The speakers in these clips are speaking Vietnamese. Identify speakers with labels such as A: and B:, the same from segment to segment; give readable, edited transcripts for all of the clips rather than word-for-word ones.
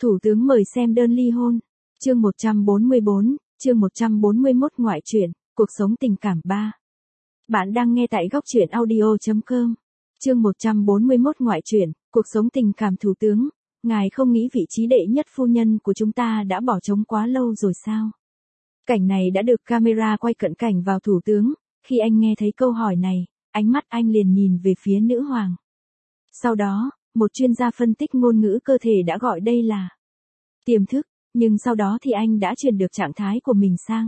A: Thủ tướng mời xem đơn ly hôn. Chương 144, chương 141 ngoại truyện, cuộc sống tình cảm 3. Bạn đang nghe tại góc truyện audio.com. Chương 141 ngoại truyện, cuộc sống tình cảm. Thủ tướng, ngài không nghĩ vị trí đệ nhất phu nhân của chúng ta đã bỏ trống quá lâu rồi sao? Cảnh này đã được camera quay cận cảnh vào thủ tướng. Khi anh nghe thấy câu hỏi này, ánh mắt anh liền nhìn về phía nữ hoàng. Sau đó, một chuyên gia phân tích ngôn ngữ cơ thể đã gọi đây là tiềm thức, nhưng sau đó thì anh đã chuyển được trạng thái của mình sang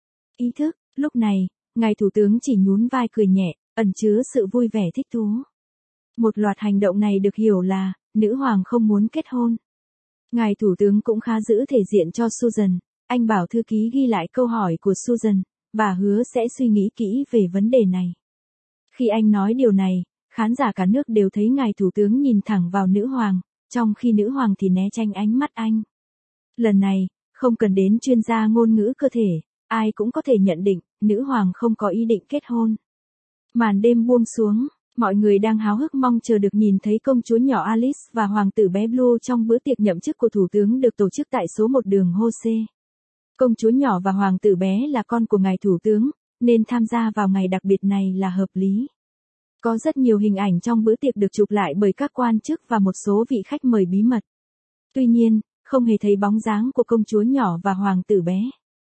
A: ý thức. Lúc này, ngài thủ tướng chỉ nhún vai cười nhẹ, ẩn chứa sự vui vẻ thích thú. Một loạt hành động này được hiểu là, nữ hoàng không muốn kết hôn. Ngài thủ tướng cũng khá giữ thể diện cho Susan, anh bảo thư ký ghi lại câu hỏi của Susan, và hứa sẽ suy nghĩ kỹ về vấn đề này. Khi anh nói điều này, khán giả cả nước đều thấy ngài thủ tướng nhìn thẳng vào nữ hoàng, trong khi nữ hoàng thì né tránh ánh mắt anh. Lần này, không cần đến chuyên gia ngôn ngữ cơ thể, ai cũng có thể nhận định, nữ hoàng không có ý định kết hôn. Màn đêm buông xuống, mọi người đang háo hức mong chờ được nhìn thấy công chúa nhỏ Alice và hoàng tử bé Blue trong bữa tiệc nhậm chức của thủ tướng được tổ chức tại số 1 đường Jose. Công chúa nhỏ và hoàng tử bé là con của ngài thủ tướng, nên tham gia vào ngày đặc biệt này là hợp lý. Có rất nhiều hình ảnh trong bữa tiệc được chụp lại bởi các quan chức và một số vị khách mời bí mật. Tuy nhiên, không hề thấy bóng dáng của công chúa nhỏ và hoàng tử bé.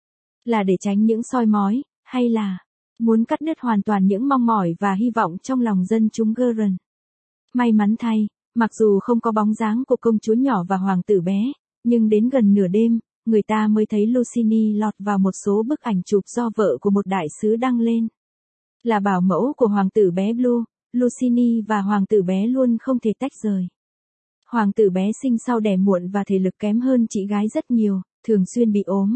A: Là để tránh những soi mói, hay là muốn cắt đứt hoàn toàn những mong mỏi và hy vọng trong lòng dân chúng Geren. May mắn thay, mặc dù không có bóng dáng của công chúa nhỏ và hoàng tử bé, nhưng đến gần nửa đêm, người ta mới thấy Lucini lọt vào một số bức ảnh chụp do vợ của một đại sứ đăng lên. Là bảo mẫu của hoàng tử bé Blue, Lucini và hoàng tử bé luôn không thể tách rời. Hoàng tử bé sinh sau đẻ muộn và thể lực kém hơn chị gái rất nhiều, thường xuyên bị ốm.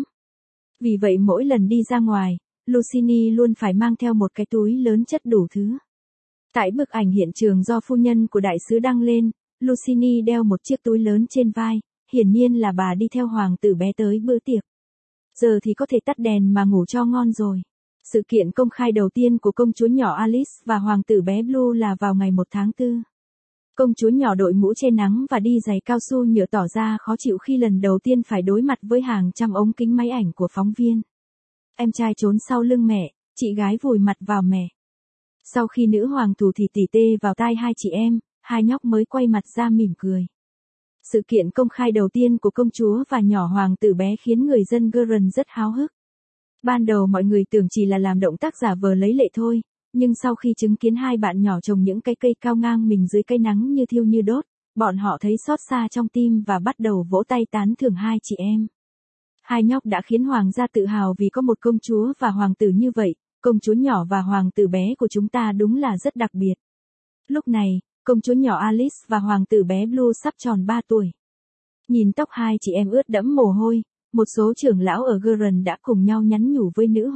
A: Vì vậy mỗi lần đi ra ngoài, Lucini luôn phải mang theo một cái túi lớn chất đủ thứ. Tại bức ảnh hiện trường do phu nhân của đại sứ đăng lên, Lucini đeo một chiếc túi lớn trên vai, hiển nhiên là bà đi theo hoàng tử bé tới bữa tiệc. Giờ thì có thể tắt đèn mà ngủ cho ngon rồi. Sự kiện công khai đầu tiên của công chúa nhỏ Alice và hoàng tử bé Blue là vào ngày 1 tháng 4. Công chúa nhỏ đội mũ che nắng và đi giày cao su nhựa tỏ ra khó chịu khi lần đầu tiên phải đối mặt với hàng trăm ống kính máy ảnh của phóng viên. Em trai trốn sau lưng mẹ, chị gái vùi mặt vào mẹ. Sau khi nữ hoàng thủ thì tỉ tê vào tai hai chị em, hai nhóc mới quay mặt ra mỉm cười. Sự kiện công khai đầu tiên của công chúa và nhỏ hoàng tử bé khiến người dân Geren rất háo hức. Ban đầu mọi người tưởng chỉ là làm động tác giả vờ lấy lệ thôi, nhưng sau khi chứng kiến hai bạn nhỏ trồng những cái cây cao ngang mình dưới cây nắng như thiêu như đốt, bọn họ thấy xót xa trong tim và bắt đầu vỗ tay tán thưởng hai chị em. Hai nhóc đã khiến hoàng gia tự hào vì có một công chúa và hoàng tử như vậy, công chúa nhỏ và hoàng tử bé của chúng ta đúng là rất đặc biệt. Lúc này, công chúa nhỏ Alice và hoàng tử bé Blue sắp tròn 3 tuổi. Nhìn tóc hai chị em ướt đẫm mồ hôi, một số trưởng lão ở Geren đã cùng nhau nhắn nhủ với nữ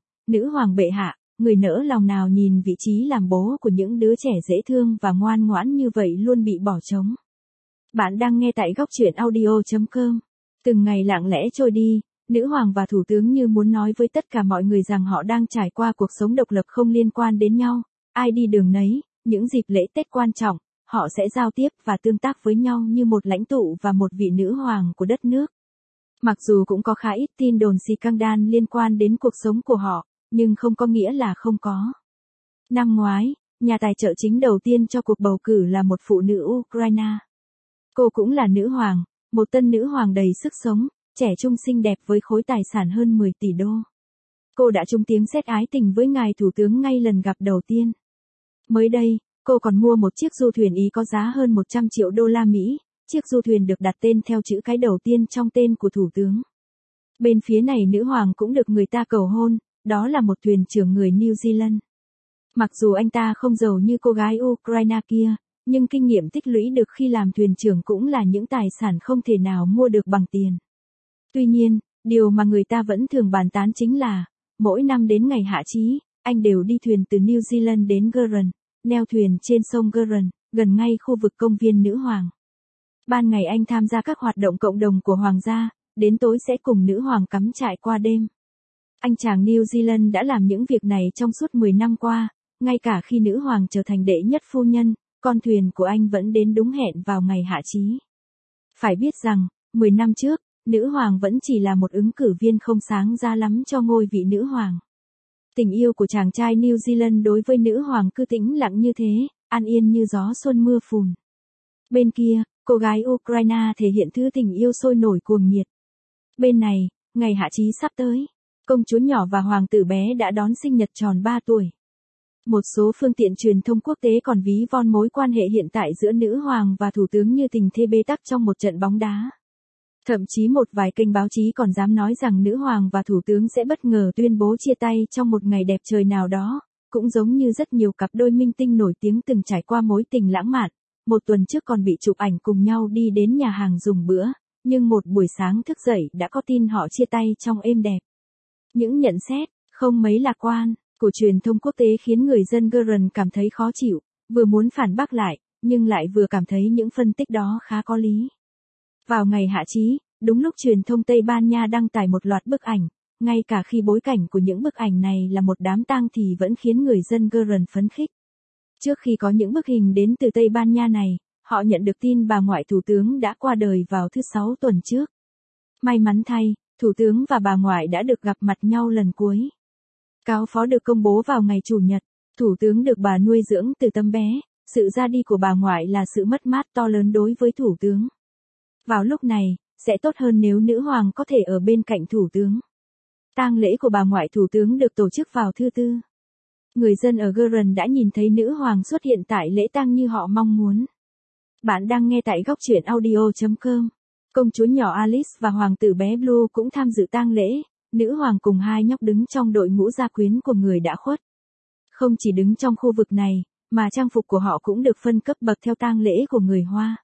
A: hoàng bệ hạ, người nỡ lòng nào nhìn vị trí làm bố của những đứa trẻ dễ thương và ngoan ngoãn như vậy luôn bị bỏ trống. Bạn đang nghe tại góc truyện audio.com. Từng ngày lặng lẽ trôi đi, nữ hoàng và thủ tướng như muốn nói với tất cả mọi người rằng họ đang trải qua cuộc sống độc lập không liên quan đến nhau, ai đi đường nấy, những dịp lễ Tết quan trọng, họ sẽ giao tiếp và tương tác với nhau như một lãnh tụ và một vị nữ hoàng của đất nước. Mặc dù cũng có khá ít tin đồn scandal liên quan đến cuộc sống của họ, nhưng không có nghĩa là không có. Năm ngoái, nhà tài trợ chính đầu tiên cho cuộc bầu cử là một phụ nữ Ukraine. Cô cũng là nữ hoàng, một tân nữ hoàng đầy sức sống, trẻ trung xinh đẹp với khối tài sản hơn 10 tỷ đô. Cô đã trúng tiếng sét ái tình với ngài thủ tướng ngay lần gặp đầu tiên. Mới đây, cô còn mua một chiếc du thuyền Ý có giá hơn 100 triệu đô la Mỹ. Chiếc du thuyền được đặt tên theo chữ cái đầu tiên trong tên của thủ tướng. Bên phía này nữ hoàng cũng được người ta cầu hôn, đó là một thuyền trưởng người New Zealand. Mặc dù anh ta không giàu như cô gái Ukraine kia, nhưng kinh nghiệm tích lũy được khi làm thuyền trưởng cũng là những tài sản không thể nào mua được bằng tiền. Tuy nhiên, điều mà người ta vẫn thường bàn tán chính là, mỗi năm đến ngày hạ chí, anh đều đi thuyền từ New Zealand đến Geren, neo thuyền trên sông Geren, gần ngay khu vực công viên nữ hoàng. Ban ngày anh tham gia các hoạt động cộng đồng của hoàng gia, đến tối sẽ cùng nữ hoàng cắm trại qua đêm. Anh chàng New Zealand đã làm những việc này trong suốt 10 năm qua, ngay cả khi nữ hoàng trở thành đệ nhất phu nhân, con thuyền của anh vẫn đến đúng hẹn vào ngày hạ chí. Phải biết rằng, 10 năm trước, nữ hoàng vẫn chỉ là một ứng cử viên không sáng ra lắm cho ngôi vị nữ hoàng. Tình yêu của chàng trai New Zealand đối với nữ hoàng cứ tĩnh lặng như thế, an yên như gió xuân mưa phùn. Bên kia, cô gái Ukraine thể hiện thứ tình yêu sôi nổi cuồng nhiệt. Bên này, ngày hạ chí sắp tới, công chúa nhỏ và hoàng tử bé đã đón sinh nhật tròn 3 tuổi. Một số phương tiện truyền thông quốc tế còn ví von mối quan hệ hiện tại giữa nữ hoàng và thủ tướng như tình thê bế tắc trong một trận bóng đá. Thậm chí một vài kênh báo chí còn dám nói rằng nữ hoàng và thủ tướng sẽ bất ngờ tuyên bố chia tay trong một ngày đẹp trời nào đó, cũng giống như rất nhiều cặp đôi minh tinh nổi tiếng từng trải qua mối tình lãng mạn. Một tuần trước còn bị chụp ảnh cùng nhau đi đến nhà hàng dùng bữa, nhưng một buổi sáng thức dậy đã có tin họ chia tay trong êm đẹp. Những nhận xét, không mấy lạc quan, của truyền thông quốc tế khiến người dân Guardian cảm thấy khó chịu, vừa muốn phản bác lại, nhưng lại vừa cảm thấy những phân tích đó khá có lý. Vào ngày hạ chí, đúng lúc truyền thông Tây Ban Nha đăng tải một loạt bức ảnh, ngay cả khi bối cảnh của những bức ảnh này là một đám tang thì vẫn khiến người dân Guardian phấn khích. Trước khi có những bức hình đến từ Tây Ban Nha này, họ nhận được tin bà ngoại thủ tướng đã qua đời vào thứ Sáu tuần trước. May mắn thay, thủ tướng và bà ngoại đã được gặp mặt nhau lần cuối. Cáo phó được công bố vào ngày Chủ nhật, thủ tướng được bà nuôi dưỡng từ tấm bé, sự ra đi của bà ngoại là sự mất mát to lớn đối với thủ tướng. Vào lúc này, sẽ tốt hơn nếu nữ hoàng có thể ở bên cạnh thủ tướng. Tang lễ của bà ngoại thủ tướng được tổ chức vào thứ Tư. Người dân ở Guardian đã nhìn thấy nữ hoàng xuất hiện tại lễ tang như họ mong muốn. Bạn đang nghe tại góc truyện audio.com. Công chúa nhỏ Alice và hoàng tử bé Blue cũng tham dự tang lễ, nữ hoàng cùng hai nhóc đứng trong đội ngũ gia quyến của người đã khuất. Không chỉ đứng trong khu vực này, mà trang phục của họ cũng được phân cấp bậc theo tang lễ của người Hoa.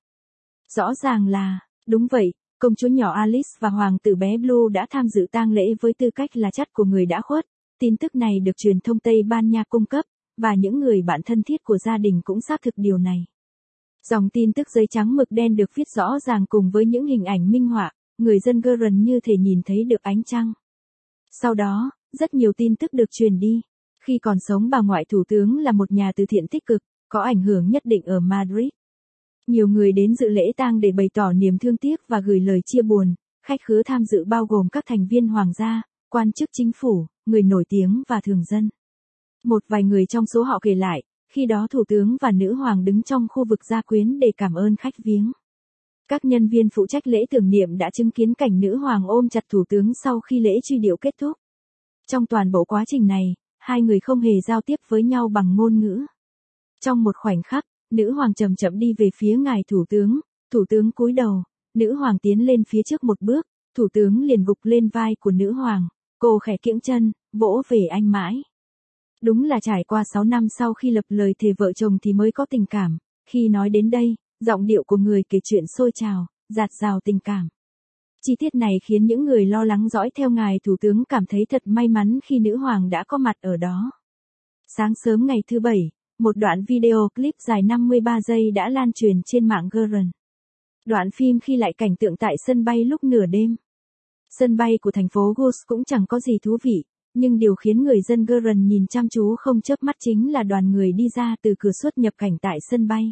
A: Rõ ràng là, đúng vậy, công chúa nhỏ Alice và hoàng tử bé Blue đã tham dự tang lễ với tư cách là chắt của người đã khuất. Tin tức này được truyền thông Tây Ban Nha cung cấp, và những người bạn thân thiết của gia đình cũng xác thực điều này. Dòng tin tức giấy trắng mực đen được viết rõ ràng cùng với những hình ảnh minh họa, người dân Guardian như thể nhìn thấy được ánh trăng. Sau đó, rất nhiều tin tức được truyền đi. Khi còn sống bà ngoại thủ tướng là một nhà từ thiện tích cực, có ảnh hưởng nhất định ở Madrid. Nhiều người đến dự lễ tang để bày tỏ niềm thương tiếc và gửi lời chia buồn, khách khứa tham dự bao gồm các thành viên hoàng gia, quan chức chính phủ, người nổi tiếng và thường dân. Một vài người trong số họ kể lại, khi đó thủ tướng và nữ hoàng đứng trong khu vực gia quyến để cảm ơn khách viếng. Các nhân viên phụ trách lễ tưởng niệm đã chứng kiến cảnh nữ hoàng ôm chặt thủ tướng sau khi lễ truy điệu kết thúc. Trong toàn bộ quá trình này, hai người không hề giao tiếp với nhau bằng ngôn ngữ. Trong một khoảnh khắc, nữ hoàng chậm chậm đi về phía ngài thủ tướng cúi đầu, nữ hoàng tiến lên phía trước một bước, thủ tướng liền gục lên vai của nữ hoàng, cô khẽ kiễng chân, vỗ về anh mãi. Đúng là trải qua 6 năm sau khi lập lời thề vợ chồng thì mới có tình cảm, khi nói đến đây, giọng điệu của người kể chuyện sôi trào, dạt dào tình cảm. Chi tiết này khiến những người lo lắng dõi theo ngài thủ tướng cảm thấy thật may mắn khi nữ hoàng đã có mặt ở đó. Sáng sớm ngày thứ Bảy, một đoạn video clip dài 53 giây đã lan truyền trên mạng Guardian. Đoạn phim ghi lại cảnh tượng tại sân bay lúc nửa đêm. Sân bay của thành phố Goes cũng chẳng có gì thú vị, nhưng điều khiến người dân Guardian nhìn chăm chú không chớp mắt chính là đoàn người đi ra từ cửa xuất nhập cảnh tại sân bay.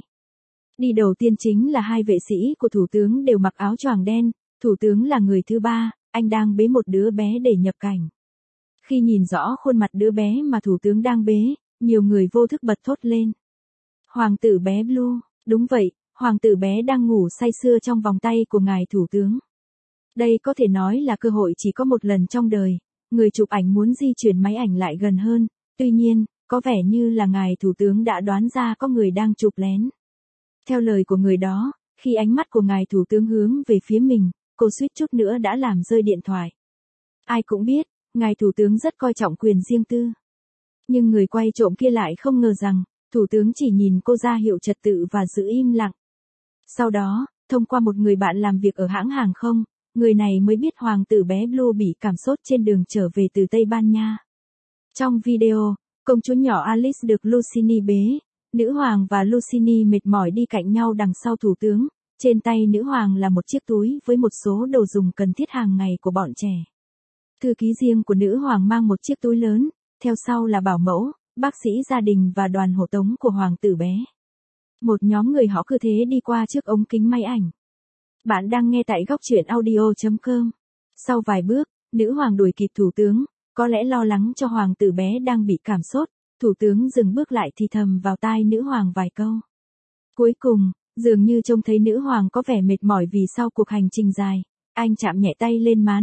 A: Đi đầu tiên chính là hai vệ sĩ của thủ tướng đều mặc áo choàng đen, thủ tướng là người thứ ba, anh đang bế một đứa bé để nhập cảnh. Khi nhìn rõ khuôn mặt đứa bé mà thủ tướng đang bế, nhiều người vô thức bật thốt lên. Hoàng tử bé Blue, đúng vậy, hoàng tử bé đang ngủ say sưa trong vòng tay của ngài thủ tướng. Đây có thể nói là cơ hội chỉ có một lần trong đời, người chụp ảnh muốn di chuyển máy ảnh lại gần hơn, tuy nhiên, có vẻ như là ngài thủ tướng đã đoán ra có người đang chụp lén. Theo lời của người đó, khi ánh mắt của ngài thủ tướng hướng về phía mình, cô suýt chút nữa đã làm rơi điện thoại. Ai cũng biết, ngài thủ tướng rất coi trọng quyền riêng tư. Nhưng người quay trộm kia lại không ngờ rằng, thủ tướng chỉ nhìn cô ra hiệu trật tự và giữ im lặng. Sau đó, thông qua một người bạn làm việc ở hãng hàng không, người này mới biết hoàng tử bé Blue bị cảm sốt trên đường trở về từ Tây Ban Nha. Trong video, công chúa nhỏ Alice được Lucini bế, nữ hoàng và Lucini mệt mỏi đi cạnh nhau đằng sau thủ tướng, trên tay nữ hoàng là một chiếc túi với một số đồ dùng cần thiết hàng ngày của bọn trẻ. Thư ký riêng của nữ hoàng mang một chiếc túi lớn, theo sau là bảo mẫu, bác sĩ gia đình và đoàn hộ tống của hoàng tử bé. Một nhóm người họ cứ thế đi qua trước ống kính máy ảnh. Bạn đang nghe tại góc truyện audio.com. Sau vài bước, nữ hoàng đuổi kịp thủ tướng, có lẽ lo lắng cho hoàng tử bé đang bị cảm sốt, thủ tướng dừng bước lại thì thầm vào tai nữ hoàng vài câu. Cuối cùng, dường như trông thấy nữ hoàng có vẻ mệt mỏi vì sau cuộc hành trình dài, anh chạm nhẹ tay lên má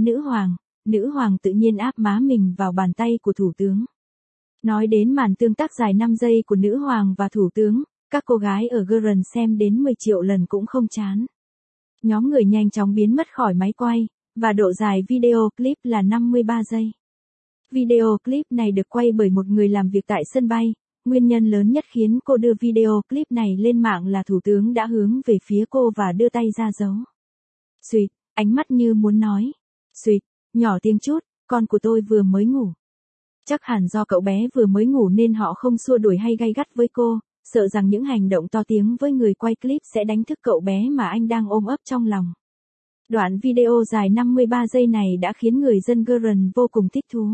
A: nữ hoàng tự nhiên áp má mình vào bàn tay của thủ tướng. Nói đến màn tương tác dài 5 giây của nữ hoàng và thủ tướng, các cô gái ở Guardian xem đến 10 triệu lần cũng không chán. Nhóm người nhanh chóng biến mất khỏi máy quay, và độ dài video clip là 53 giây. Video clip này được quay bởi một người làm việc tại sân bay, nguyên nhân lớn nhất khiến cô đưa video clip này lên mạng là thủ tướng đã hướng về phía cô và đưa tay ra dấu. Xuyệt, ánh mắt như muốn nói. Xuyệt, nhỏ tiếng chút, con của tôi vừa mới ngủ. Chắc hẳn do cậu bé vừa mới ngủ nên họ không xua đuổi hay gay gắt với cô, sợ rằng những hành động to tiếng với người quay clip sẽ đánh thức cậu bé mà anh đang ôm ấp trong lòng. Đoạn video dài 53 giây này đã khiến người dân Guardian vô cùng thích thú.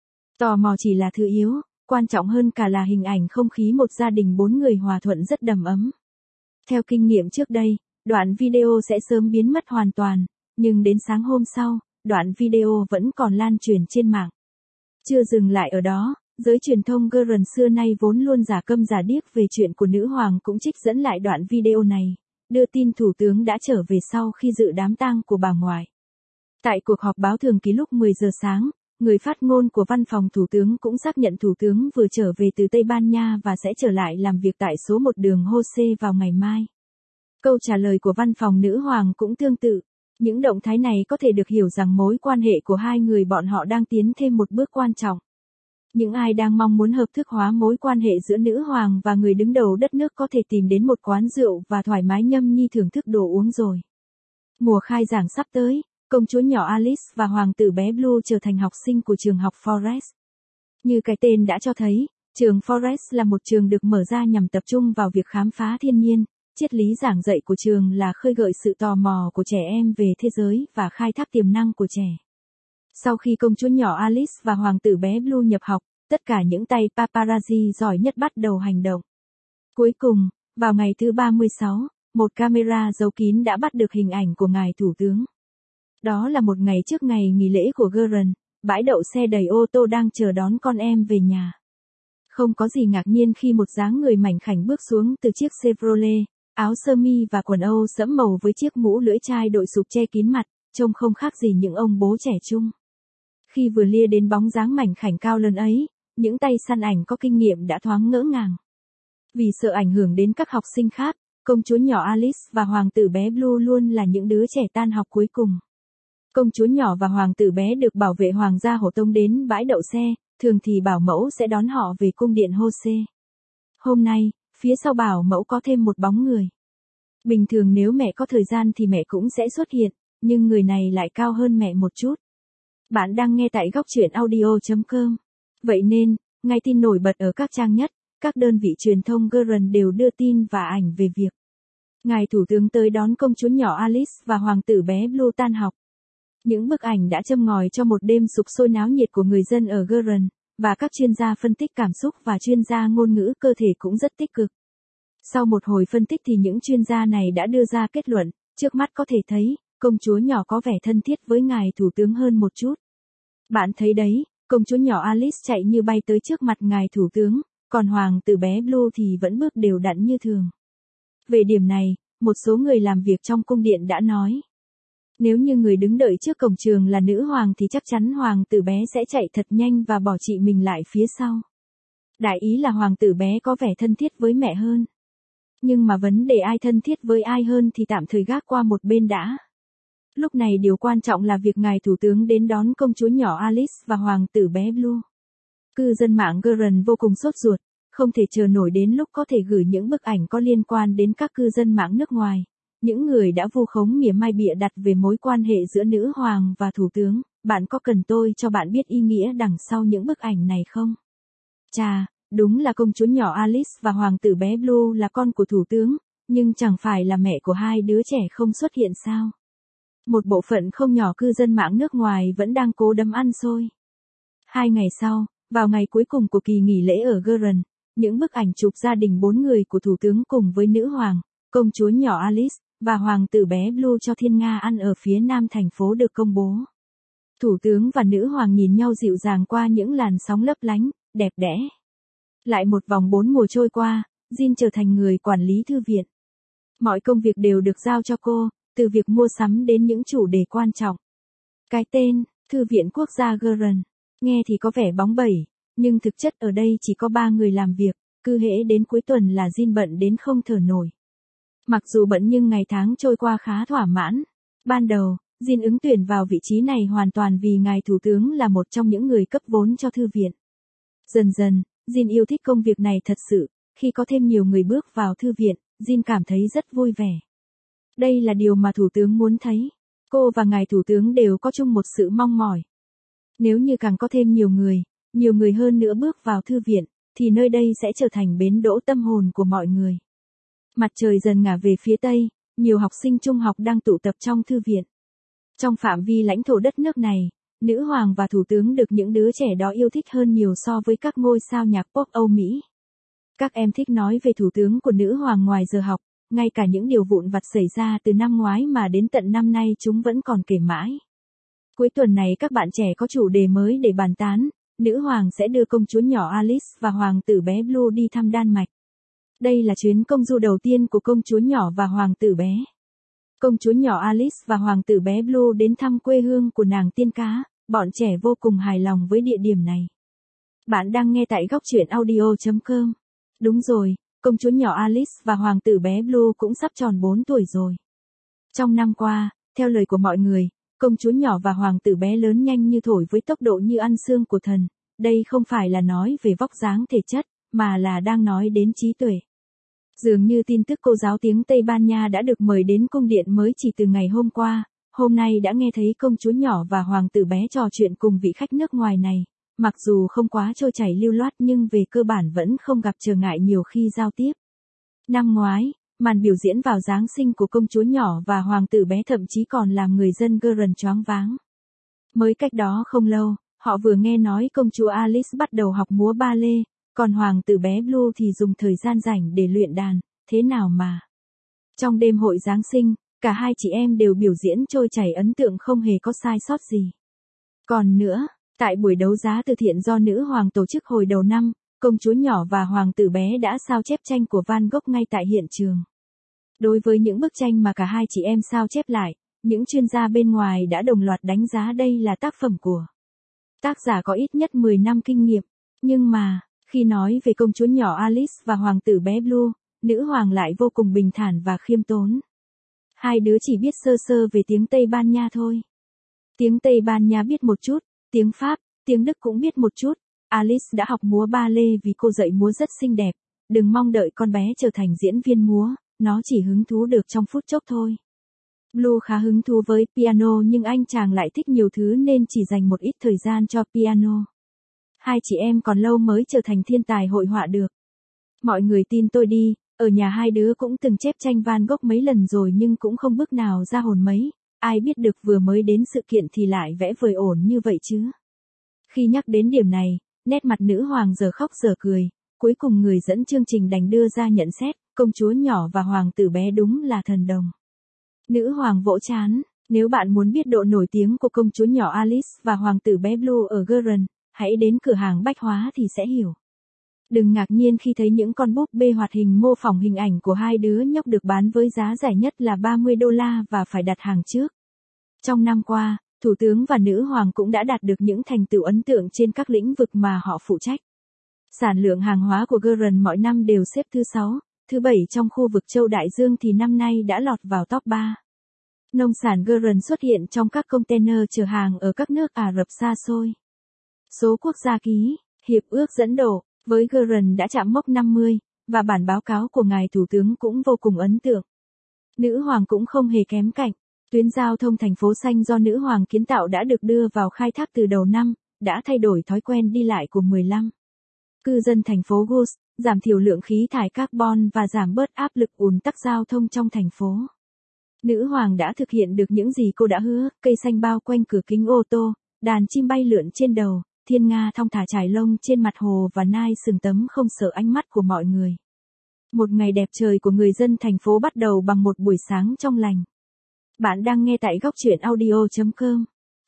A: Tò mò chỉ là thứ yếu, quan trọng hơn cả là hình ảnh không khí một gia đình 4 người hòa thuận rất đầm ấm. Theo kinh nghiệm trước đây, đoạn video sẽ sớm biến mất hoàn toàn, nhưng đến sáng hôm sau, đoạn video vẫn còn lan truyền trên mạng. Chưa dừng lại ở đó, giới truyền thông Guardian xưa nay vốn luôn giả câm giả điếc về chuyện của nữ hoàng cũng trích dẫn lại đoạn video này, đưa tin thủ tướng đã trở về sau khi dự đám tang của bà ngoại. Tại cuộc họp báo thường kỳ lúc 10 giờ sáng, người phát ngôn của văn phòng thủ tướng cũng xác nhận thủ tướng vừa trở về từ Tây Ban Nha và sẽ trở lại làm việc tại số 1 đường Jose vào ngày mai. Câu trả lời của văn phòng nữ hoàng cũng tương tự. Những động thái này có thể được hiểu rằng mối quan hệ của hai người bọn họ đang tiến thêm một bước quan trọng. Những ai đang mong muốn hợp thức hóa mối quan hệ giữa nữ hoàng và người đứng đầu đất nước có thể tìm đến một quán rượu và thoải mái nhâm nhi thưởng thức đồ uống rồi. Mùa khai giảng sắp tới, công chúa nhỏ Alice và hoàng tử bé Blue trở thành học sinh của trường học Forest. Như cái tên đã cho thấy, trường Forest là một trường được mở ra nhằm tập trung vào việc khám phá thiên nhiên. Triết lý giảng dạy của trường là khơi gợi sự tò mò của trẻ em về thế giới và khai thác tiềm năng của trẻ. Sau khi công chúa nhỏ Alice và hoàng tử bé Blue nhập học, tất cả những tay paparazzi giỏi nhất bắt đầu hành động. Cuối cùng, vào ngày thứ 36, một camera giấu kín đã bắt được hình ảnh của ngài thủ tướng. Đó là một ngày trước ngày nghỉ lễ của Guardian, bãi đậu xe đầy ô tô đang chờ đón con em về nhà. Không có gì ngạc nhiên khi một dáng người mảnh khảnh bước xuống từ chiếc Chevrolet, áo sơ mi và quần âu sẫm màu với chiếc mũ lưỡi chai đội sụp che kín mặt, trông không khác gì những ông bố trẻ trung. Khi vừa lia đến bóng dáng mảnh khảnh cao lớn ấy, những tay săn ảnh có kinh nghiệm đã thoáng ngỡ ngàng. Vì sợ ảnh hưởng đến các học sinh khác, công chúa nhỏ Alice và hoàng tử bé Blue luôn là những đứa trẻ tan học cuối cùng. Công chúa nhỏ và hoàng tử bé được bảo vệ hoàng gia hộ tống đến bãi đậu xe, thường thì bảo mẫu sẽ đón họ về cung điện Jose. Hôm nay, phía sau bảo mẫu có thêm một bóng người. Bình thường nếu mẹ có thời gian thì mẹ cũng sẽ xuất hiện, nhưng người này lại cao hơn mẹ một chút. Bạn đang nghe tại góc truyện audio.com. Vậy nên, ngay tin nổi bật ở các trang nhất, các đơn vị truyền thông Guardian đều đưa tin và ảnh về việc ngài thủ tướng tới đón công chúa nhỏ Alice và hoàng tử bé Blue tan học. Những bức ảnh đã châm ngòi cho một đêm sục sôi náo nhiệt của người dân ở Guardian, và các chuyên gia phân tích cảm xúc và chuyên gia ngôn ngữ cơ thể cũng rất tích cực. Sau một hồi phân tích thì những chuyên gia này đã đưa ra kết luận, trước mắt có thể thấy, công chúa nhỏ có vẻ thân thiết với ngài thủ tướng hơn một chút. Bạn thấy đấy, công chúa nhỏ Alice chạy như bay tới trước mặt ngài thủ tướng, còn hoàng tử bé Blue thì vẫn bước đều đặn như thường. Về điểm này, một số người làm việc trong cung điện đã nói. Nếu như người đứng đợi trước cổng trường là nữ hoàng thì chắc chắn hoàng tử bé sẽ chạy thật nhanh và bỏ chị mình lại phía sau. Đại ý là hoàng tử bé có vẻ thân thiết với mẹ hơn. Nhưng mà vấn đề ai thân thiết với ai hơn thì tạm thời gác qua một bên đã. Lúc này điều quan trọng là việc ngài thủ tướng đến đón công chúa nhỏ Alice và hoàng tử bé Blue. Cư dân mạng Guardian vô cùng sốt ruột, không thể chờ nổi đến lúc có thể gửi những bức ảnh có liên quan đến các cư dân mạng nước ngoài. Những người đã vu khống mỉa mai bịa đặt về mối quan hệ giữa nữ hoàng và thủ tướng, bạn có cần tôi cho bạn biết ý nghĩa đằng sau những bức ảnh này không? Chà, đúng là công chúa nhỏ Alice và hoàng tử bé Blue là con của thủ tướng, nhưng chẳng phải là mẹ của hai đứa trẻ không xuất hiện sao? Một bộ phận không nhỏ cư dân mạng nước ngoài vẫn đang cố đấm ăn xôi. 2 ngày sau, vào ngày cuối cùng của kỳ nghỉ lễ ở Guardian, những bức ảnh chụp gia đình 4 người của thủ tướng cùng với nữ hoàng, công chúa nhỏ Alice, và hoàng tử bé Blue cho thiên nga ăn ở phía nam thành phố được công bố. Thủ tướng và nữ hoàng nhìn nhau dịu dàng qua những làn sóng lấp lánh, đẹp đẽ. Lại một vòng 4 mùa trôi qua, Jin trở thành người quản lý thư viện. Mọi công việc đều được giao cho cô, từ việc mua sắm đến những chủ đề quan trọng. Cái tên, Thư viện Quốc gia Gurren, nghe thì có vẻ bóng bẩy, nhưng thực chất ở đây chỉ có 3 người làm việc, cứ hễ đến cuối tuần là Jin bận đến không thở nổi. Mặc dù bận nhưng ngày tháng trôi qua khá thỏa mãn. Ban đầu, Jin ứng tuyển vào vị trí này hoàn toàn vì ngài thủ tướng là một trong những người cấp vốn cho thư viện. Dần dần, Jin yêu thích công việc này thật sự, khi có thêm nhiều người bước vào thư viện, Jin cảm thấy rất vui vẻ. Đây là điều mà thủ tướng muốn thấy. Cô và ngài thủ tướng đều có chung một sự mong mỏi. Nếu như càng có thêm nhiều người hơn nữa bước vào thư viện, thì nơi đây sẽ trở thành bến đỗ tâm hồn của mọi người. Mặt trời dần ngả về phía tây, nhiều học sinh trung học đang tụ tập trong thư viện. Trong phạm vi lãnh thổ đất nước này, nữ hoàng và thủ tướng được những đứa trẻ đó yêu thích hơn nhiều so với các ngôi sao nhạc pop Âu Mỹ. Các em thích nói về thủ tướng của nữ hoàng ngoài giờ học, ngay cả những điều vụn vặt xảy ra từ năm ngoái mà đến tận năm nay chúng vẫn còn kể mãi. Cuối tuần này các bạn trẻ có chủ đề mới để bàn tán, nữ hoàng sẽ đưa công chúa nhỏ Alice và hoàng tử bé Blue đi thăm Đan Mạch. Đây là chuyến công du đầu tiên của công chúa nhỏ và hoàng tử bé. Công chúa nhỏ Alice và hoàng tử bé Blue đến thăm quê hương của nàng tiên cá, bọn trẻ vô cùng hài lòng với địa điểm này. Bạn đang nghe tại góc truyện audio.com. Đúng rồi, công chúa nhỏ Alice và hoàng tử bé Blue cũng sắp tròn 4 tuổi rồi. Trong năm qua, theo lời của mọi người, công chúa nhỏ và hoàng tử bé lớn nhanh như thổi với tốc độ như ăn xương của thần. Đây không phải là nói về vóc dáng thể chất, mà là đang nói đến trí tuệ. Dường như tin tức cô giáo tiếng Tây Ban Nha đã được mời đến cung điện mới chỉ từ ngày hôm qua, hôm nay đã nghe thấy công chúa nhỏ và hoàng tử bé trò chuyện cùng vị khách nước ngoài này. Mặc dù không quá trôi chảy lưu loát nhưng về cơ bản vẫn không gặp trở ngại nhiều khi giao tiếp. Năm ngoái, màn biểu diễn vào Giáng sinh của công chúa nhỏ và hoàng tử bé thậm chí còn làm người dân Gurren choáng váng. Mới cách đó không lâu, họ vừa nghe nói công chúa Alice bắt đầu học múa ba lê, còn hoàng tử bé Blue thì dùng thời gian rảnh để luyện đàn, thế nào mà. Trong đêm hội Giáng sinh, cả hai chị em đều biểu diễn trôi chảy ấn tượng không hề có sai sót gì. Còn nữa, tại buổi đấu giá từ thiện do nữ hoàng tổ chức hồi đầu năm, công chúa nhỏ và hoàng tử bé đã sao chép tranh của Van Gogh ngay tại hiện trường. Đối với những bức tranh mà cả hai chị em sao chép lại, những chuyên gia bên ngoài đã đồng loạt đánh giá đây là tác phẩm của tác giả có ít nhất 10 năm kinh nghiệm. Nhưng mà, khi nói về công chúa nhỏ Alice và hoàng tử bé Blue, nữ hoàng lại vô cùng bình thản và khiêm tốn. Hai đứa chỉ biết sơ sơ về tiếng Tây Ban Nha thôi. Tiếng Tây Ban Nha biết một chút, tiếng Pháp, tiếng Đức cũng biết một chút. Alice đã học múa ba lê vì cô dạy múa rất xinh đẹp. Đừng mong đợi con bé trở thành diễn viên múa, nó chỉ hứng thú được trong phút chốc thôi. Blue khá hứng thú với piano nhưng anh chàng lại thích nhiều thứ nên chỉ dành một ít thời gian cho piano. Hai chị em còn lâu mới trở thành thiên tài hội họa được. Mọi người tin tôi đi, ở nhà hai đứa cũng từng chép tranh Van Gogh mấy lần rồi nhưng cũng không bước nào ra hồn mấy. Ai biết được vừa mới đến sự kiện thì lại vẽ vời ổn như vậy chứ. Khi nhắc đến điểm này, nét mặt nữ hoàng giờ khóc giờ cười. Cuối cùng người dẫn chương trình đành đưa ra nhận xét, công chúa nhỏ và hoàng tử bé đúng là thần đồng. Nữ hoàng vỗ trán, nếu bạn muốn biết độ nổi tiếng của công chúa nhỏ Alice và hoàng tử bé Blue ở Gurren, hãy đến cửa hàng bách hóa thì sẽ hiểu. Đừng ngạc nhiên khi thấy những con búp bê hoạt hình mô phỏng hình ảnh của hai đứa nhóc được bán với giá rẻ nhất là $30 và phải đặt hàng trước. Trong năm qua, thủ tướng và nữ hoàng cũng đã đạt được những thành tựu ấn tượng trên các lĩnh vực mà họ phụ trách. Sản lượng hàng hóa của Gurren mọi năm đều xếp thứ 6, thứ 7 trong khu vực châu Đại Dương thì năm nay đã lọt vào top 3. Nông sản Gurren xuất hiện trong các container chở hàng ở các nước Ả Rập xa xôi. Số quốc gia ký, hiệp ước dẫn độ, với Gurren đã chạm mốc 50, và bản báo cáo của ngài thủ tướng cũng vô cùng ấn tượng. Nữ hoàng cũng không hề kém cạnh. Tuyến giao thông thành phố xanh do nữ hoàng kiến tạo đã được đưa vào khai thác từ đầu năm, đã thay đổi thói quen đi lại của 15 cư dân thành phố Gus, giảm thiểu lượng khí thải carbon và giảm bớt áp lực ùn tắc giao thông trong thành phố. Nữ hoàng đã thực hiện được những gì cô đã hứa, cây xanh bao quanh cửa kính ô tô, đàn chim bay lượn trên đầu, thiên nga thong thả trải lông trên mặt hồ và nai sừng tấm không sợ ánh mắt của mọi người. Một ngày đẹp trời của người dân thành phố bắt đầu bằng một buổi sáng trong lành. Bạn đang nghe tại góc truyện audio.com.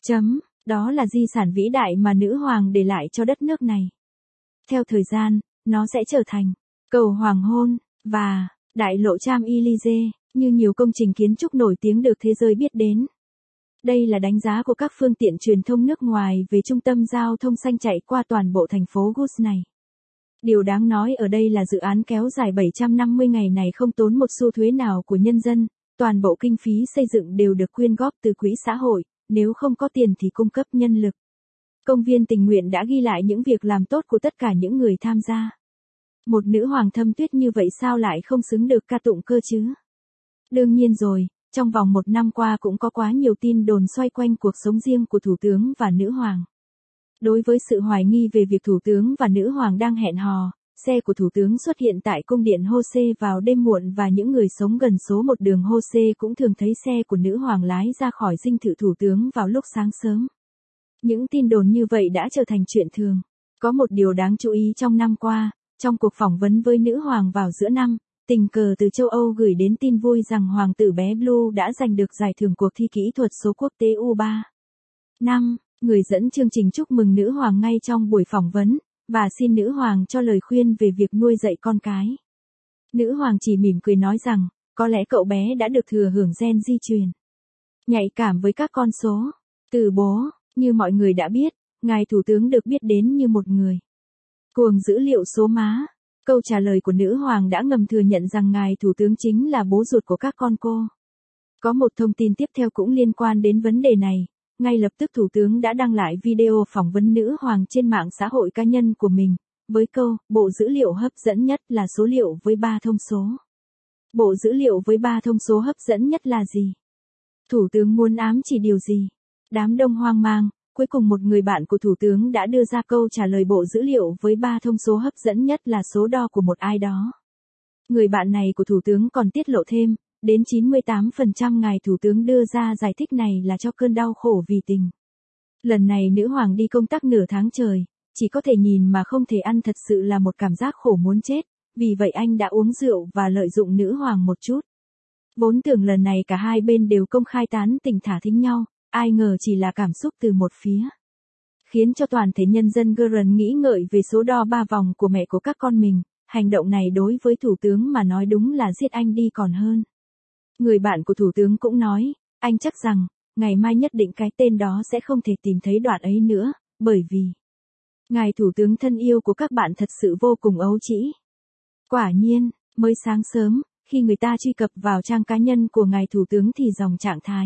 A: Đó là di sản vĩ đại mà nữ hoàng để lại cho đất nước này. Theo thời gian, nó sẽ trở thành cầu hoàng hôn và đại lộ Champs-Élysées, như nhiều công trình kiến trúc nổi tiếng được thế giới biết đến. Đây là đánh giá của các phương tiện truyền thông nước ngoài về trung tâm giao thông xanh chạy qua toàn bộ thành phố Gus này. Điều đáng nói ở đây là dự án kéo dài 750 ngày này không tốn một xu thuế nào của nhân dân, toàn bộ kinh phí xây dựng đều được quyên góp từ quỹ xã hội, nếu không có tiền thì cung cấp nhân lực. Công viên tình nguyện đã ghi lại những việc làm tốt của tất cả những người tham gia. Một nữ hoàng thâm tuyết như vậy sao lại không xứng được ca tụng cơ chứ? Đương nhiên rồi, trong vòng một năm qua cũng có quá nhiều tin đồn xoay quanh cuộc sống riêng của thủ tướng và nữ hoàng. Đối với sự hoài nghi về việc thủ tướng và nữ hoàng đang hẹn hò, xe của thủ tướng xuất hiện tại cung điện Jose vào đêm muộn và những người sống gần số 1 đường Jose cũng thường thấy xe của nữ hoàng lái ra khỏi dinh thự thủ tướng vào lúc sáng sớm. Những tin đồn như vậy đã trở thành chuyện thường. Có một điều đáng chú ý trong năm qua, trong cuộc phỏng vấn với nữ hoàng vào giữa năm, tình cờ từ châu Âu gửi đến tin vui rằng hoàng tử bé Blue đã giành được giải thưởng cuộc thi kỹ thuật số quốc tế U3. Người dẫn chương trình chúc mừng nữ hoàng ngay trong buổi phỏng vấn, và xin nữ hoàng cho lời khuyên về việc nuôi dạy con cái. Nữ hoàng chỉ mỉm cười nói rằng, có lẽ cậu bé đã được thừa hưởng gen di truyền. Nhạy cảm với các con số. Từ bố, như mọi người đã biết, ngài thủ tướng được biết đến như một người cuồng dữ liệu số má. Câu trả lời của nữ hoàng đã ngầm thừa nhận rằng ngài thủ tướng chính là bố ruột của các con cô. Có một thông tin tiếp theo cũng liên quan đến vấn đề này. Ngay lập tức thủ tướng đã đăng lại video phỏng vấn nữ hoàng trên mạng xã hội cá nhân của mình, với câu, bộ dữ liệu hấp dẫn nhất là số liệu với 3 thông số. Bộ dữ liệu với 3 thông số hấp dẫn nhất là gì? Thủ tướng muốn ám chỉ điều gì? Đám đông hoang mang, cuối cùng một người bạn của thủ tướng đã đưa ra câu trả lời bộ dữ liệu với 3 thông số hấp dẫn nhất là số đo của một ai đó. Người bạn này của thủ tướng còn tiết lộ thêm, đến 98% ngài thủ tướng đưa ra giải thích này là cho cơn đau khổ vì tình. Lần này nữ hoàng đi công tác nửa tháng trời, chỉ có thể nhìn mà không thể ăn thật sự là một cảm giác khổ muốn chết, vì vậy anh đã uống rượu và lợi dụng nữ hoàng một chút. Vốn tưởng lần này cả hai bên đều công khai tán tỉnh thả thính nhau, ai ngờ chỉ là cảm xúc từ một phía. Khiến cho toàn thể nhân dân Guernsey nghĩ ngợi về số đo 3 vòng của mẹ của các con mình, hành động này đối với thủ tướng mà nói đúng là giết anh đi còn hơn. Người bạn của thủ tướng cũng nói, anh chắc rằng, ngày mai nhất định cái tên đó sẽ không thể tìm thấy đoạn ấy nữa, bởi vì ngài thủ tướng thân yêu của các bạn thật sự vô cùng ấu trĩ. Quả nhiên, mới sáng sớm, khi người ta truy cập vào trang cá nhân của ngài thủ tướng thì dòng trạng thái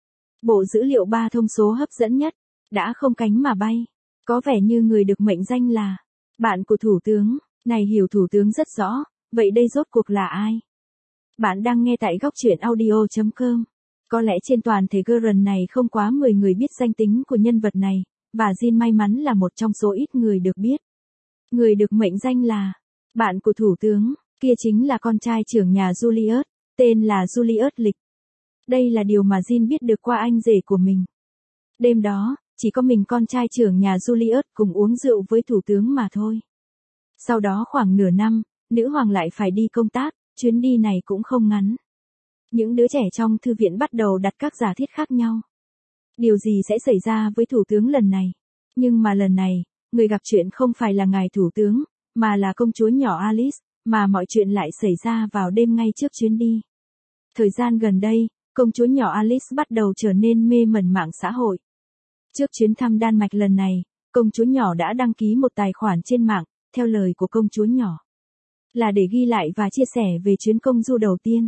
A: bộ dữ liệu 3 thông số hấp dẫn nhất đã không cánh mà bay, có vẻ như người được mệnh danh là bạn của thủ tướng này hiểu thủ tướng rất rõ, vậy đây rốt cuộc là ai? Bạn đang nghe tại góc truyện audio.com. Có lẽ trên toàn thế Guernsey này không quá 10 người biết danh tính của nhân vật này, và Jean may mắn là một trong số ít người được biết. Người được mệnh danh là bạn của thủ tướng, kia chính là con trai trưởng nhà Julius, tên là Julius Lịch. Đây là điều mà Jean biết được qua anh rể của mình. Đêm đó, chỉ có mình con trai trưởng nhà Julius cùng uống rượu với thủ tướng mà thôi. Sau đó khoảng nửa năm, nữ hoàng lại phải đi công tác. Chuyến đi này cũng không ngắn. Những đứa trẻ trong thư viện bắt đầu đặt các giả thiết khác nhau. Điều gì sẽ xảy ra với thủ tướng lần này? Nhưng mà lần này, người gặp chuyện không phải là ngài thủ tướng, mà là công chúa nhỏ Alice, mà mọi chuyện lại xảy ra vào đêm ngay trước chuyến đi. Thời gian gần đây, công chúa nhỏ Alice bắt đầu trở nên mê mẩn mạng xã hội. Trước chuyến thăm Đan Mạch lần này, công chúa nhỏ đã đăng ký một tài khoản trên mạng, theo lời của công chúa nhỏ. Là để ghi lại và chia sẻ về chuyến công du đầu tiên.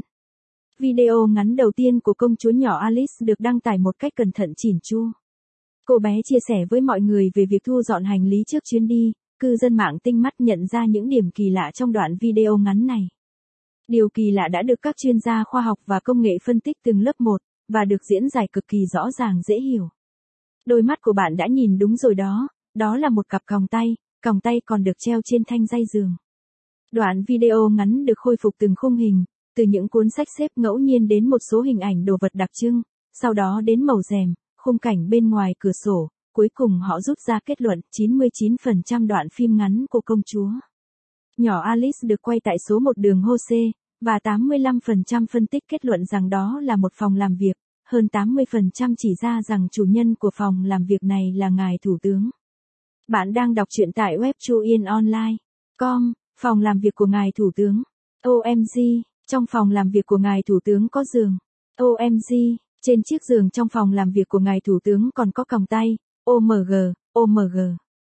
A: Video ngắn đầu tiên của công chúa nhỏ Alice được đăng tải một cách cẩn thận chỉn chu. Cô bé chia sẻ với mọi người về việc thu dọn hành lý trước chuyến đi, cư dân mạng tinh mắt nhận ra những điểm kỳ lạ trong đoạn video ngắn này. Điều kỳ lạ đã được các chuyên gia khoa học và công nghệ phân tích từng lớp một, và được diễn giải cực kỳ rõ ràng dễ hiểu. Đôi mắt của bạn đã nhìn đúng rồi đó, đó là một cặp còng tay còn được treo trên thanh dây giường. Đoạn video ngắn được khôi phục từng khung hình, từ những cuốn sách xếp ngẫu nhiên đến một số hình ảnh đồ vật đặc trưng, sau đó đến màu rèm, khung cảnh bên ngoài cửa sổ, cuối cùng họ rút ra kết luận 99% đoạn phim ngắn của công chúa Nhỏ Alice được quay tại số 1 đường Hose, và 85% phân tích kết luận rằng đó là một phòng làm việc, hơn 80% chỉ ra rằng chủ nhân của phòng làm việc này là ngài thủ tướng. Bạn đang đọc truyện tại web chuyenonline.com, phòng làm việc của ngài thủ tướng. OMG, trong phòng làm việc của ngài thủ tướng có giường. OMG, trên chiếc giường trong phòng làm việc của ngài thủ tướng còn có còng tay. OMG, OMG.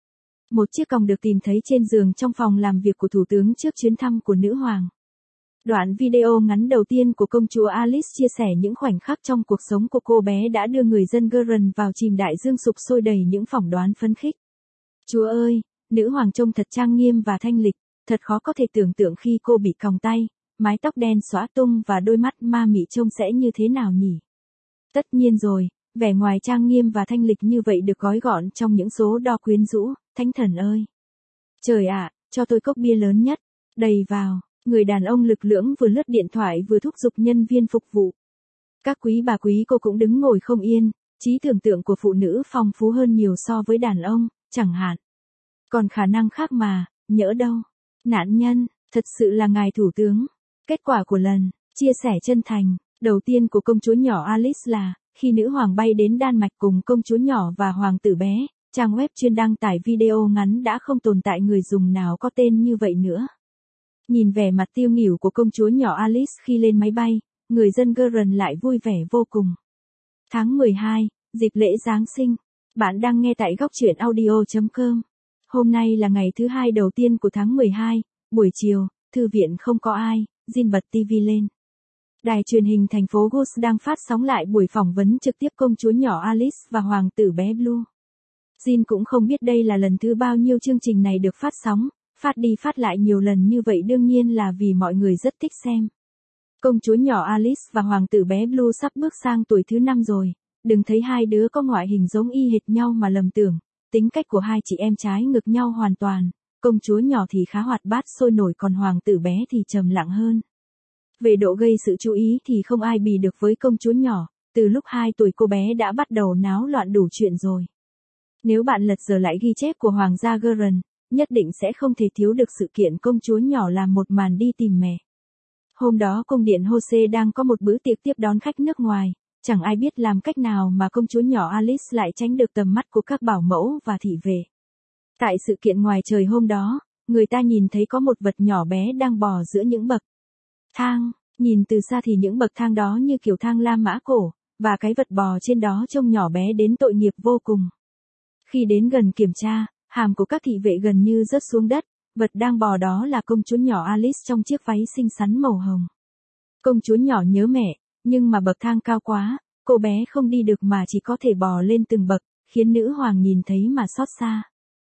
A: Một chiếc còng được tìm thấy trên giường trong phòng làm việc của thủ tướng trước chuyến thăm của nữ hoàng. Đoạn video ngắn đầu tiên của công chúa Alice chia sẻ những khoảnh khắc trong cuộc sống của cô bé đã đưa người dân Guernsey vào chìm đại dương sục sôi đầy những phỏng đoán phấn khích. Chúa ơi, nữ hoàng trông thật trang nghiêm và thanh lịch, thật khó có thể tưởng tượng khi cô bị còng tay, mái tóc đen xõa tung và đôi mắt ma mị trông sẽ như thế nào nhỉ? Tất nhiên rồi, vẻ ngoài trang nghiêm và thanh lịch như vậy được gói gọn trong những số đo quyến rũ. Thánh thần ơi! Trời ạ, cho tôi cốc bia lớn nhất, đầy vào. Người đàn ông lực lưỡng vừa lướt điện thoại vừa thúc giục nhân viên phục vụ. Các quý bà quý cô cũng đứng ngồi không yên, trí tưởng tượng của phụ nữ phong phú hơn nhiều so với đàn ông, chẳng hạn. Còn khả năng khác mà, nhỡ đâu. Nạn nhân, thật sự là ngài thủ tướng. Kết quả của lần chia sẻ chân thành đầu tiên của công chúa nhỏ Alice là, khi nữ hoàng bay đến Đan Mạch cùng công chúa nhỏ và hoàng tử bé, trang web chuyên đăng tải video ngắn đã không tồn tại người dùng nào có tên như vậy nữa. Nhìn vẻ mặt tiêu nghỉu của công chúa nhỏ Alice khi lên máy bay, người dân Guernsey lại vui vẻ vô cùng. Tháng 12, dịp lễ Giáng sinh. Bạn đang nghe tại góc truyện audio.com. Hôm nay là ngày thứ hai đầu tiên của tháng 12, buổi chiều, thư viện không có ai, Jin bật TV lên. Đài truyền hình thành phố Gus đang phát sóng lại buổi phỏng vấn trực tiếp công chúa nhỏ Alice và hoàng tử bé Blue. Jin cũng không biết đây là lần thứ bao nhiêu chương trình này được phát sóng, phát đi phát lại nhiều lần như vậy đương nhiên là vì mọi người rất thích xem. Công chúa nhỏ Alice và hoàng tử bé Blue sắp bước sang tuổi thứ 5 rồi, đừng thấy hai đứa có ngoại hình giống y hệt nhau mà lầm tưởng, tính cách của hai chị em trái ngược nhau hoàn toàn, công chúa nhỏ thì khá hoạt bát sôi nổi còn hoàng tử bé thì trầm lặng hơn. Về độ gây sự chú ý thì không ai bì được với công chúa nhỏ, từ lúc 2 tuổi cô bé đã bắt đầu náo loạn đủ chuyện rồi. Nếu bạn lật dở lại ghi chép của hoàng gia Guernsey, nhất định sẽ không thể thiếu được sự kiện công chúa nhỏ làm một màn đi tìm mẹ. Hôm đó cung điện Hose đang có một bữa tiệc tiếp đón khách nước ngoài, chẳng ai biết làm cách nào mà công chúa nhỏ Alice lại tránh được tầm mắt của các bảo mẫu và thị vệ. Tại sự kiện ngoài trời hôm đó, người ta nhìn thấy có một vật nhỏ bé đang bò giữa những bậc thang, nhìn từ xa thì những bậc thang đó như kiểu thang La Mã cổ, và cái vật bò trên đó trông nhỏ bé đến tội nghiệp vô cùng. Khi đến gần kiểm tra, hàm của các thị vệ gần như rớt xuống đất, vật đang bò đó là công chúa nhỏ Alice trong chiếc váy xinh xắn màu hồng. Công chúa nhỏ nhớ mẹ, nhưng mà bậc thang cao quá, cô bé không đi được mà chỉ có thể bò lên từng bậc, khiến nữ hoàng nhìn thấy mà xót xa.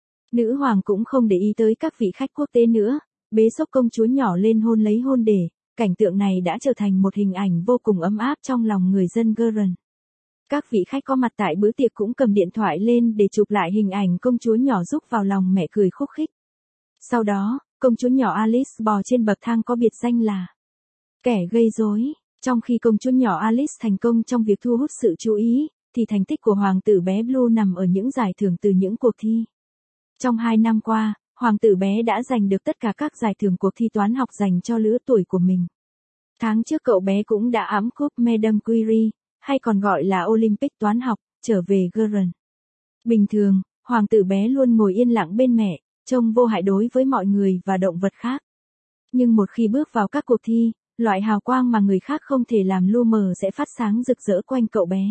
A: Nữ hoàng cũng không để ý tới các vị khách quốc tế nữa, bế xốc công chúa nhỏ lên hôn lấy hôn để, cảnh tượng này đã trở thành một hình ảnh vô cùng ấm áp trong lòng người dân Guernsey. Các vị khách có mặt tại bữa tiệc cũng cầm điện thoại lên để chụp lại hình ảnh công chúa nhỏ rúc vào lòng mẹ cười khúc khích. Sau đó, công chúa nhỏ Alice bò trên bậc thang có biệt danh là kẻ gây rối. Trong khi công chúa nhỏ Alice thành công trong việc thu hút sự chú ý, thì thành tích của hoàng tử bé Blue nằm ở những giải thưởng từ những cuộc thi. Trong 2 năm qua, hoàng tử bé đã giành được tất cả các giải thưởng cuộc thi toán học dành cho lứa tuổi của mình. Tháng trước cậu bé cũng đã ẵm cúp Madame Curie, hay còn gọi là Olympic toán học, trở về Guernsey. Bình thường, hoàng tử bé luôn ngồi yên lặng bên mẹ, trông vô hại đối với mọi người và động vật khác. Nhưng một khi bước vào các cuộc thi, loại hào quang mà người khác không thể làm lu mờ sẽ phát sáng rực rỡ quanh cậu bé.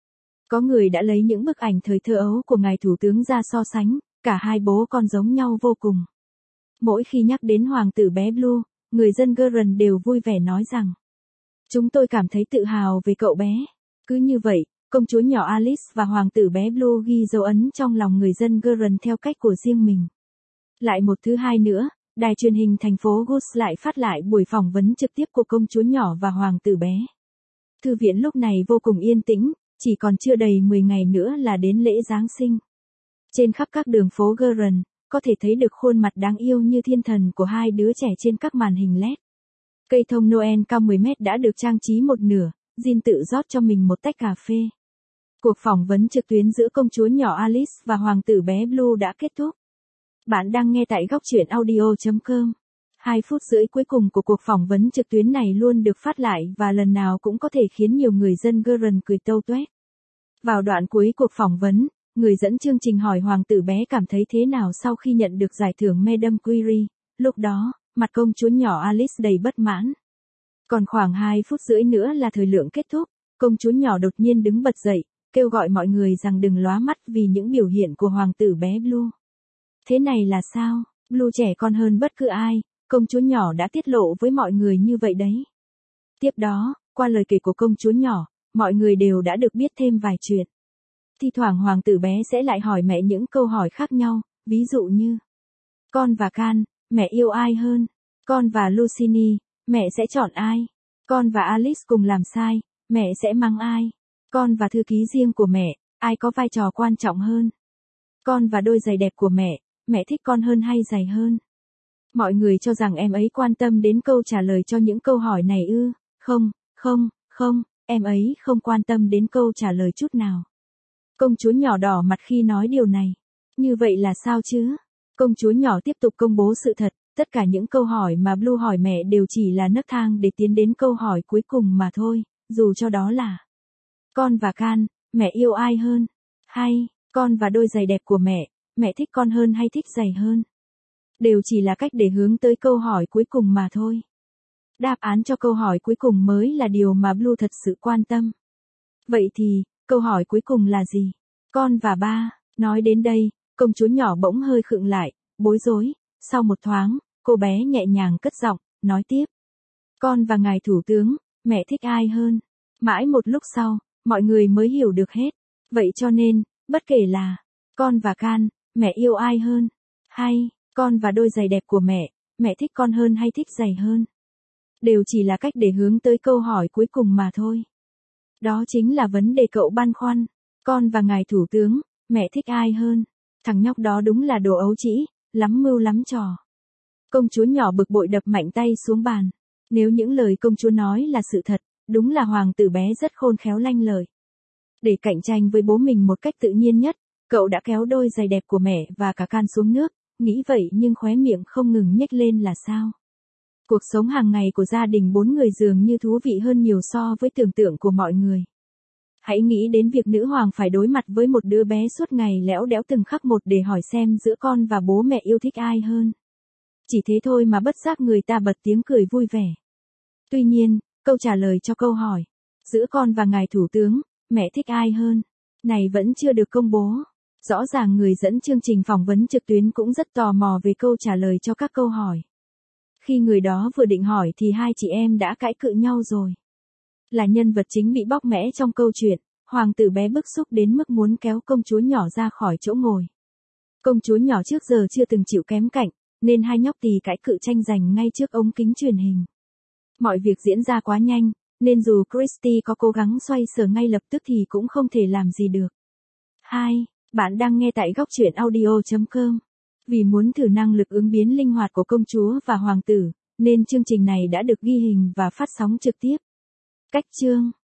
A: Có người đã lấy những bức ảnh thời thơ ấu của ngài thủ tướng ra so sánh, cả hai bố con giống nhau vô cùng. Mỗi khi nhắc đến hoàng tử bé Blue, người dân Guernsey đều vui vẻ nói rằng, chúng tôi cảm thấy tự hào về cậu bé. Cứ như vậy, công chúa nhỏ Alice và hoàng tử bé Blue ghi dấu ấn trong lòng người dân Guernsey theo cách của riêng mình. Lại một thứ hai nữa, đài truyền hình thành phố Gus lại phát lại buổi phỏng vấn trực tiếp của công chúa nhỏ và hoàng tử bé. Thư viện lúc này vô cùng yên tĩnh, chỉ còn chưa đầy 10 ngày nữa là đến lễ Giáng sinh. Trên khắp các đường phố Guernsey, có thể thấy được khuôn mặt đáng yêu như thiên thần của hai đứa trẻ trên các màn hình LED. Cây thông Noel cao 10 mét đã được trang trí một nửa, Jin tự rót cho mình một tách cà phê. Cuộc phỏng vấn trực tuyến giữa công chúa nhỏ Alice và hoàng tử bé Blue đã kết thúc. Bạn đang nghe tại góc truyện audio.com. 2 phút rưỡi cuối cùng của cuộc phỏng vấn trực tuyến này luôn được phát lại và lần nào cũng có thể khiến nhiều người dân Guern cười tâu tuét. Vào đoạn cuối cuộc phỏng vấn, người dẫn chương trình hỏi hoàng tử bé cảm thấy thế nào sau khi nhận được giải thưởng Madame Curie. Lúc đó, mặt công chúa nhỏ Alice đầy bất mãn. Còn khoảng 2 phút rưỡi nữa là thời lượng kết thúc, công chúa nhỏ đột nhiên đứng bật dậy, kêu gọi mọi người rằng đừng lóa mắt vì những biểu hiện của hoàng tử bé Blue. Thế này là sao? Blue trẻ con hơn bất cứ ai, công chúa nhỏ đã tiết lộ với mọi người như vậy đấy. Tiếp đó, qua lời kể của công chúa nhỏ, mọi người đều đã được biết thêm vài chuyện. Thi thoảng hoàng tử bé sẽ lại hỏi mẹ những câu hỏi khác nhau, ví dụ như: con và Can, mẹ yêu ai hơn? Con và Lucini, mẹ sẽ chọn ai? Con và Alice cùng làm sai, mẹ sẽ mắng ai? Con và thư ký riêng của mẹ, ai có vai trò quan trọng hơn? Con và đôi giày đẹp của mẹ thích con hơn hay giày hơn? Mọi người cho rằng em ấy quan tâm đến câu trả lời cho những câu hỏi này ư? Không, em ấy không quan tâm đến câu trả lời chút nào. Công chúa nhỏ đỏ mặt khi nói điều này. Như vậy là sao chứ? Công chúa nhỏ tiếp tục công bố sự thật, tất cả những câu hỏi mà Blue hỏi mẹ đều chỉ là nấc thang để tiến đến câu hỏi cuối cùng mà thôi, dù cho đó là: con và Can, mẹ yêu ai hơn? Hay, con và đôi giày đẹp của mẹ thích con hơn hay thích giày hơn? Đều chỉ là cách để hướng tới câu hỏi cuối cùng mà thôi. Đáp án cho câu hỏi cuối cùng mới là điều mà Blue thật sự quan tâm. Vậy thì, câu hỏi cuối cùng là gì? Con và ba. Nói đến đây, công chúa nhỏ bỗng hơi khựng lại, bối rối. Sau một thoáng, cô bé nhẹ nhàng cất giọng, nói tiếp: con và ngài thủ tướng, mẹ thích ai hơn? Mãi một lúc sau, mọi người mới hiểu được hết. Vậy cho nên, bất kể là con và Can, mẹ yêu ai hơn? Hay, con và đôi giày đẹp của mẹ thích con hơn hay thích giày hơn? Đều chỉ là cách để hướng tới câu hỏi cuối cùng mà thôi. Đó chính là vấn đề cậu băn khoăn. Con và ngài thủ tướng, mẹ thích ai hơn? Thằng nhóc đó đúng là đồ ấu trĩ, lắm mưu lắm trò. Công chúa nhỏ bực bội đập mạnh tay xuống bàn. Nếu những lời công chúa nói là sự thật, đúng là hoàng tử bé rất khôn khéo lanh lợi. Để cạnh tranh với bố mình một cách tự nhiên nhất, cậu đã kéo đôi giày đẹp của mẹ và cả Can xuống nước, nghĩ vậy nhưng khóe miệng không ngừng nhếch lên là sao? Cuộc sống hàng ngày của gia đình 4 người dường như thú vị hơn nhiều so với tưởng tượng của mọi người. Hãy nghĩ đến việc nữ hoàng phải đối mặt với một đứa bé suốt ngày lẽo đẽo từng khắc một để hỏi xem giữa con và bố mẹ yêu thích ai hơn. Chỉ thế thôi mà bất giác người ta bật tiếng cười vui vẻ. Tuy nhiên, câu trả lời cho câu hỏi: giữa con và ngài thủ tướng, mẹ thích ai hơn? Này vẫn chưa được công bố. Rõ ràng người dẫn chương trình phỏng vấn trực tuyến cũng rất tò mò về câu trả lời cho các câu hỏi. Khi người đó vừa định hỏi thì hai chị em đã cãi cự nhau rồi. Là nhân vật chính bị bóc mẽ trong câu chuyện, hoàng tử bé bức xúc đến mức muốn kéo công chúa nhỏ ra khỏi chỗ ngồi. Công chúa nhỏ trước giờ chưa từng chịu kém cạnh, nên hai nhóc tì cãi cự tranh giành ngay trước ống kính truyền hình. Mọi việc diễn ra quá nhanh, nên dù Christy có cố gắng xoay sở ngay lập tức thì cũng không thể làm gì được. 2. Bạn đang nghe tại góc truyện audio.com. Vì muốn thử năng lực ứng biến linh hoạt của công chúa và hoàng tử, nên chương trình này đã được ghi hình và phát sóng trực tiếp. Cách chương